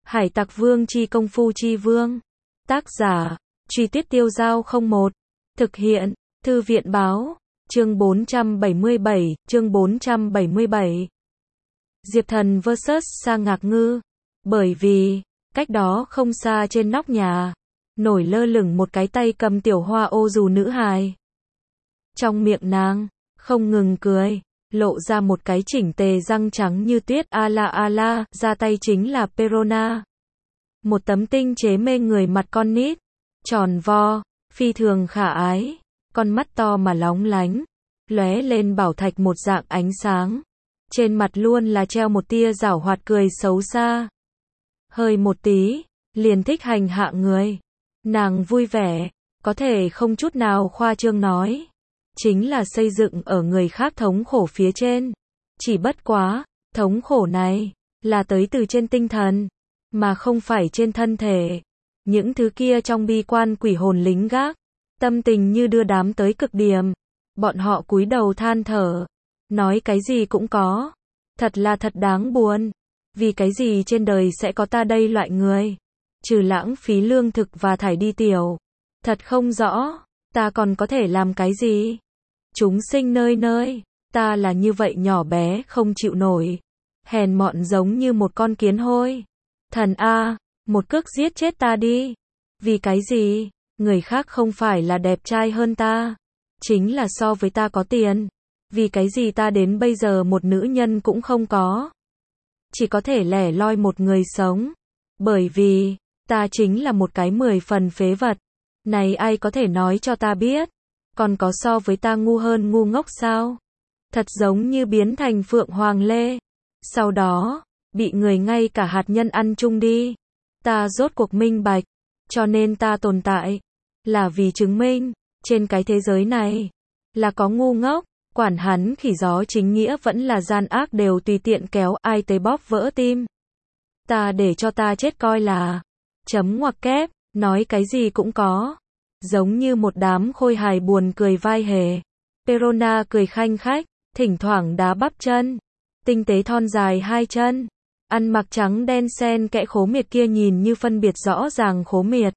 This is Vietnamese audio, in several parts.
Hải Tặc Vương chi công phu chi vương. Tác giả, Truy Tuyết Tiêu Dao 01. Thực hiện, Thư viện báo, chương 477, chương 477. Diệp Thần vs Sa Ngạc Ngư. Bởi vì, cách đó không xa trên nóc nhà, nổi lơ lửng một cái tay cầm tiểu hoa ô dù nữ hài. Trong miệng nàng, không ngừng cười, lộ ra một cái chỉnh tề răng trắng như tuyết a la, ra tay chính là Perona. Một tấm tinh chế mê người mặt con nít, tròn vo, phi thường khả ái, con mắt to mà lóng lánh, lóe lên bảo thạch một dạng ánh sáng. Trên mặt luôn là treo một tia giảo hoạt cười xấu xa. Hơi một tí, liền thích hành hạ người. Nàng vui vẻ, có thể không chút nào khoa trương nói. Chính là xây dựng ở người khác thống khổ phía trên. Chỉ bất quá, thống khổ này, là tới từ trên tinh thần, mà không phải trên thân thể. Những thứ kia trong bi quan quỷ hồn lính gác, tâm tình như đưa đám tới cực điểm. Bọn họ cúi đầu than thở, nói cái gì cũng có. Thật là thật đáng buồn. Vì cái gì trên đời sẽ có ta đây loại người? Trừ lãng phí lương thực và thải đi tiểu. Thật không rõ, ta còn có thể làm cái gì? Chúng sinh nơi nơi, ta là như vậy nhỏ bé không chịu nổi. Hèn mọn giống như một con kiến hôi. Thần A, một cước giết chết ta đi. Vì cái gì? Người khác không phải là đẹp trai hơn ta. Chính là so với ta có tiền. Vì cái gì ta đến bây giờ một nữ nhân cũng không có. Chỉ có thể lẻ loi một người sống. Bởi vì, ta chính là một cái 10 phần phế vật. Này ai có thể nói cho ta biết? Còn có so với ta ngu hơn ngu ngốc sao? Thật giống như biến thành Phượng Hoàng Lê. Sau đó, bị người ngay cả hạt nhân ăn chung đi. Ta rốt cuộc minh bạch. Cho nên ta tồn tại. Là vì chứng minh, trên cái thế giới này, là có ngu ngốc. Quản hắn khỉ gió chính nghĩa vẫn là gian ác đều tùy tiện kéo ai tới bóp vỡ tim. Ta để cho ta chết coi là. Chấm ngoặc kép, nói cái gì cũng có. Giống như một đám khôi hài buồn cười vai hề. Perona cười khanh khách, thỉnh thoảng đá bắp chân. Tinh tế thon dài hai chân. Ăn mặc trắng đen xen kẽ khố miệt kia nhìn như phân biệt rõ ràng khố miệt.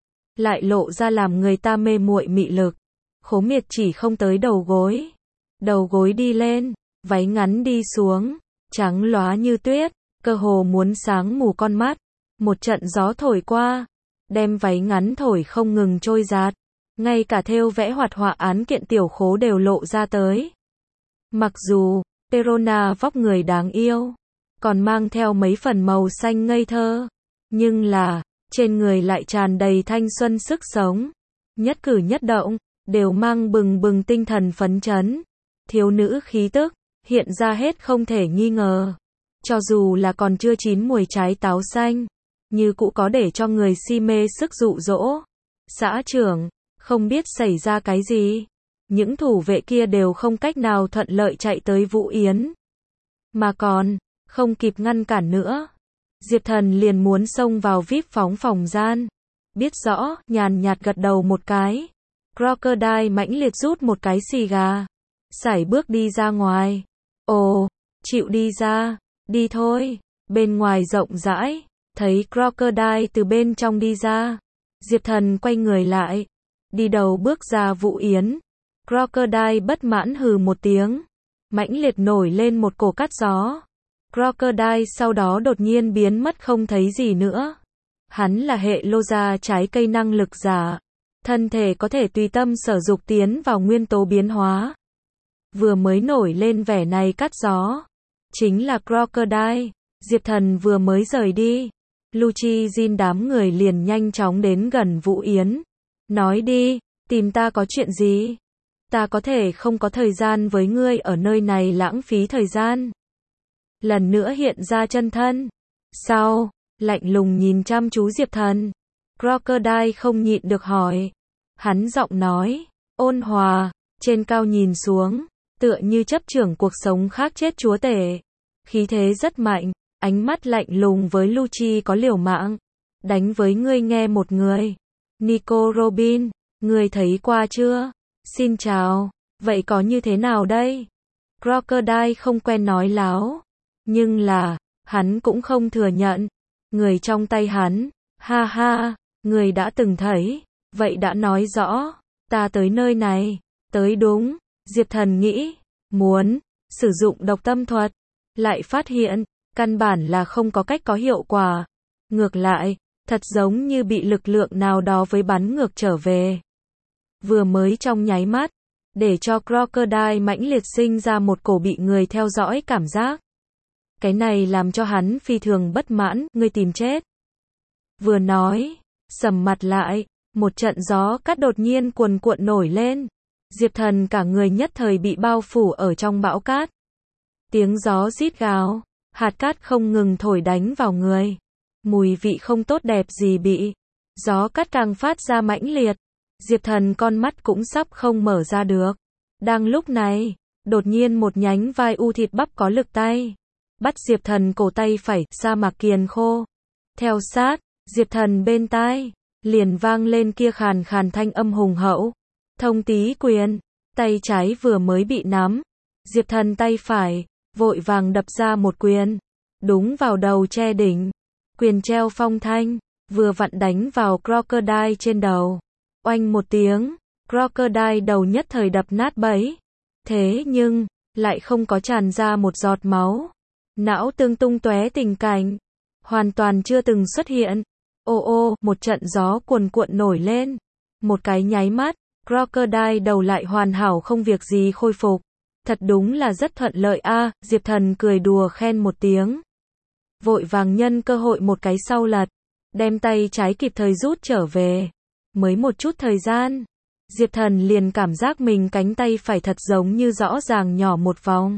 Lại lộ ra làm người ta mê muội mị lực. Khố miệt chỉ không tới đầu gối. Đầu gối đi lên, váy ngắn đi xuống, trắng lóa như tuyết, cơ hồ muốn sáng mù con mắt. Một trận gió thổi qua, đem váy ngắn thổi không ngừng trôi giạt, ngay cả thêu vẽ hoạt họa án kiện tiểu khố đều lộ ra tới. Mặc dù, Perona vóc người đáng yêu, còn mang theo mấy phần màu xanh ngây thơ, nhưng là, trên người lại tràn đầy thanh xuân sức sống. Nhất cử nhất động, đều mang bừng bừng tinh thần phấn chấn. Thiếu nữ khí tức, hiện ra hết không thể nghi ngờ. Cho dù là còn chưa chín mùi trái táo xanh, như cũ có để cho người si mê sức dụ dỗ. Xã trưởng, không biết xảy ra cái gì. Những thủ vệ kia đều không cách nào thuận lợi chạy tới Vũ Yến. Mà còn, không kịp ngăn cản nữa. Diệp Thần liền muốn xông vào VIP phóng phòng gian. Biết rõ, nhàn nhạt gật đầu một cái. Crocodile mãnh liệt rút một cái xì gà. Sải bước đi ra ngoài. Ồ, chịu đi ra, đi thôi. Bên ngoài rộng rãi, thấy Crocodile từ bên trong đi ra. Diệp Thần quay người lại, đi đầu bước ra Vũ Yến. Crocodile bất mãn hừ một tiếng, mãnh liệt nổi lên một cổ cắt gió. Crocodile sau đó đột nhiên biến mất không thấy gì nữa. Hắn là hệ lô gia trái cây năng lực giả, thân thể có thể tùy tâm sở dục tiến vào nguyên tố biến hóa. Vừa mới nổi lên vẻ này cắt gió, chính là Crocodile. Diệp Thần vừa mới rời đi, Lucci Jin đám người liền nhanh chóng đến gần Vũ Yến. Nói đi, tìm ta có chuyện gì? Ta có thể không có thời gian với ngươi ở nơi này lãng phí thời gian. Lần nữa hiện ra chân thân. Sau, lạnh lùng nhìn chăm chú Diệp Thần. Crocodile không nhịn được hỏi. Hắn giọng nói, ôn hòa, trên cao nhìn xuống, tựa như chấp trưởng cuộc sống khác chết chúa tể. Khí thế rất mạnh, ánh mắt lạnh lùng với Lucci có liều mạng. Đánh với ngươi nghe một người. Nico Robin, ngươi thấy qua chưa? Xin chào, vậy có như thế nào đây? Crocodile không quen nói láo. Nhưng là, hắn cũng không thừa nhận. Người trong tay hắn, ha ha, người đã từng thấy, vậy đã nói rõ, ta tới nơi này, tới đúng, Diệp Thần nghĩ, muốn sử dụng độc tâm thuật, lại phát hiện, căn bản là không có cách có hiệu quả. Ngược lại, thật giống như bị lực lượng nào đó với bắn ngược trở về. Vừa mới trong nháy mắt, để cho Crocodile mãnh liệt sinh ra một cổ bị người theo dõi cảm giác. Cái này làm cho hắn phi thường bất mãn, ngươi tìm chết. Vừa nói, sầm mặt lại, một trận gió cát đột nhiên cuồn cuộn nổi lên. Diệp Thần cả người nhất thời bị bao phủ ở trong bão cát. Tiếng gió rít gào, hạt cát không ngừng thổi đánh vào người. Mùi vị không tốt đẹp gì bị. Gió cát càng phát ra mãnh liệt. Diệp Thần con mắt cũng sắp không mở ra được. Đang lúc này, đột nhiên một nhánh vai u thịt bắp có lực tay. Bắt Diệp Thần cổ tay phải, sa mạc kiền khô. Theo sát, Diệp Thần bên tai, liền vang lên kia khàn khàn thanh âm hùng hậu. Thông tí quyền, tay trái vừa mới bị nắm. Diệp Thần tay phải, vội vàng đập ra một quyền. Đúng vào đầu che đỉnh. Quyền treo phong thanh, vừa vặn đánh vào Crocodile trên đầu. Oanh một tiếng, Crocodile đầu nhất thời đập nát bấy. Thế nhưng, lại không có tràn ra một giọt máu. Não tương tung tóe tình cảnh, hoàn toàn chưa từng xuất hiện. Ô ô, một trận gió cuồn cuộn nổi lên. Một cái nháy mắt, Crocodile đầu lại hoàn hảo không việc gì khôi phục. Thật đúng là rất thuận lợi a, Diệp Thần cười đùa khen một tiếng. Vội vàng nhân cơ hội một cái sau lật, đem tay trái kịp thời rút trở về. Mới một chút thời gian, Diệp Thần liền cảm giác mình cánh tay phải thật giống như rõ ràng nhỏ một vòng.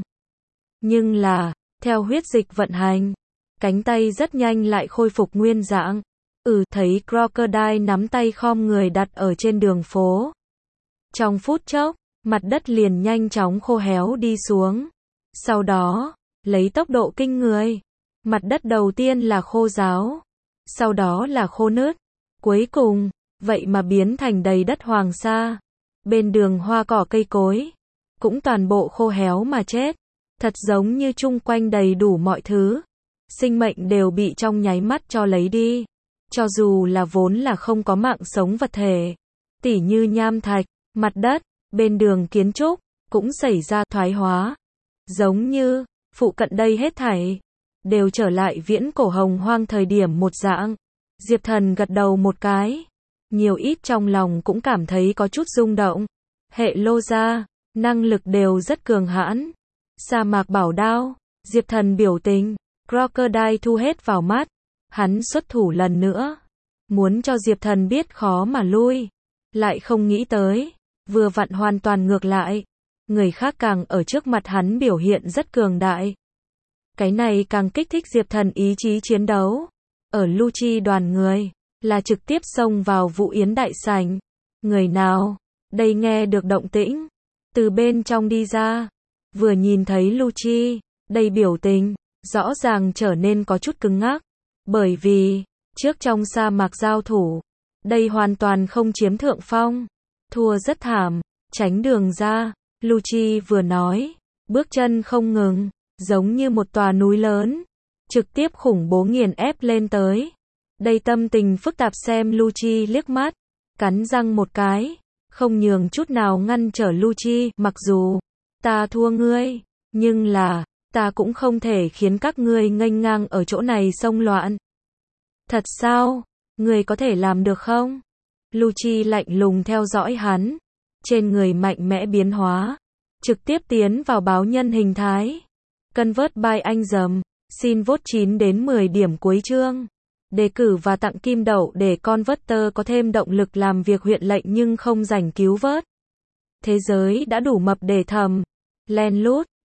Nhưng là, theo huyết dịch vận hành, cánh tay rất nhanh lại khôi phục nguyên dạng. Thấy Crocodile nắm tay khom người đặt ở trên đường phố. Trong phút chốc, mặt đất liền nhanh chóng khô héo đi xuống. Sau đó, lấy tốc độ kinh người, mặt đất đầu tiên là khô ráo, sau đó là khô nứt, cuối cùng, vậy mà biến thành đầy đất hoàng sa. Bên đường hoa cỏ cây cối, cũng toàn bộ khô héo mà chết. Thật giống như chung quanh đầy đủ mọi thứ. Sinh mệnh đều bị trong nháy mắt cho lấy đi. Cho dù là vốn là không có mạng sống vật thể. Tỉ như nham thạch, mặt đất, bên đường kiến trúc, cũng xảy ra thoái hóa. Giống như, phụ cận đây hết thảy, đều trở lại viễn cổ hồng hoang thời điểm một dạng. Diệp Thần gật đầu một cái. Nhiều ít trong lòng cũng cảm thấy có chút rung động. Hệ lô gia, năng lực đều rất cường hãn. Sa mạc bảo đao, Diệp Thần biểu tình, Crocodile thu hết vào mắt. Hắn xuất thủ lần nữa. Muốn cho Diệp Thần biết khó mà lui. Lại không nghĩ tới. Vừa vặn hoàn toàn ngược lại. Người khác càng ở trước mặt hắn biểu hiện rất cường đại. Cái này càng kích thích Diệp Thần ý chí chiến đấu. Ở Lucci đoàn người, là trực tiếp xông vào Vũ Yến đại sảnh. Người nào? Đây nghe được động tĩnh. Từ bên trong đi ra. Vừa nhìn thấy Lucci, đây biểu tình, rõ ràng trở nên có chút cứng ngắc. Bởi vì, trước trong sa mạc giao thủ, đây hoàn toàn không chiếm thượng phong. Thua rất thảm, tránh đường ra. Lucci vừa nói, bước chân không ngừng, giống như một tòa núi lớn, trực tiếp khủng bố nghiền ép lên tới. Đây tâm tình phức tạp xem Lucci liếc mắt, cắn răng một cái, không nhường chút nào ngăn trở Lucci, mặc dù ta thua ngươi, nhưng là, ta cũng không thể khiến các ngươi nghênh ngang ở chỗ này xông loạn. Thật sao? Ngươi có thể làm được không? Lucci lạnh lùng theo dõi hắn, trên người mạnh mẽ biến hóa, trực tiếp tiến vào báo nhân hình thái. Convert by anh dầm, xin vote 9 đến 10 điểm cuối chương. Đề cử và tặng kim đậu để Converter có thêm động lực làm việc huyện lệnh nhưng không rảnh cứu vớt. Thế giới đã đủ mập để thầm. Len lút,